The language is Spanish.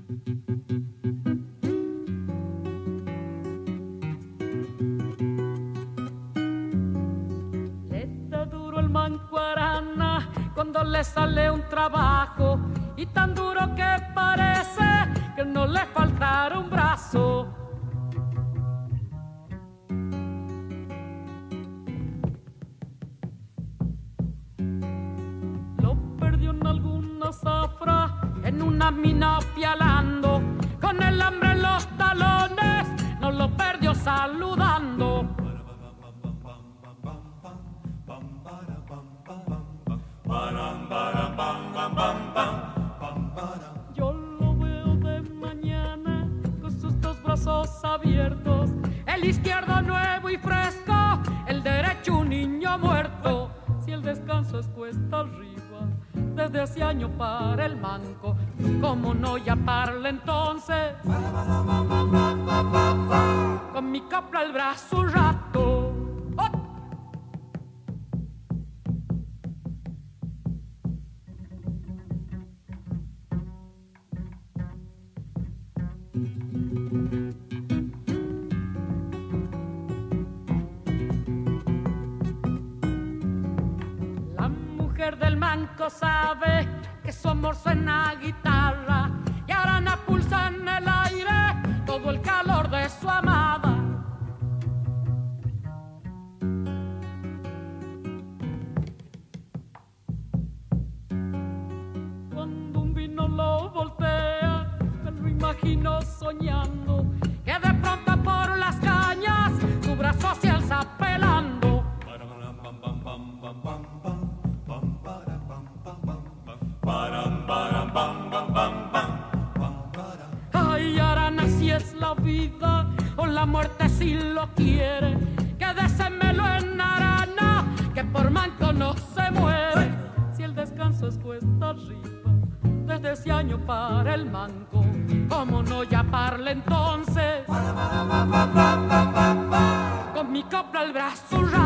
Le da duro el manco Arana cuando le sale un trabajo, y tan duro que parece que no le faltará un brazo. Lo perdió en alguna zafra, en una mina pialando, con el hambre en los talones, no lo perdió saludando. Yo lo veo de mañana con sus dos brazos abiertos, el izquierdo nuevo y fresco, el derecho un niño muerto. Si el descanso es cuesta arriba, desde hace año para el manco, ¿cómo no llamarle entonces? Con mi copla al brazo un rato. ¡Oh! La mujer del manco sabe que su amor suena a guitarra, y Arana pulsa en el aire todo el calor de su amada. Cuando un vino lo voltea, me lo imagino soñando, que de pronto por las cañas su brazo se alza pelando. Ay, Arana, si es la vida o la muerte si lo quiere, que désemelo en Arana, que por manco no se muere. Si el descanso es cuesta arriba, desde ese año para el manco, ¿cómo no llamarle entonces? Con mi copla al brazo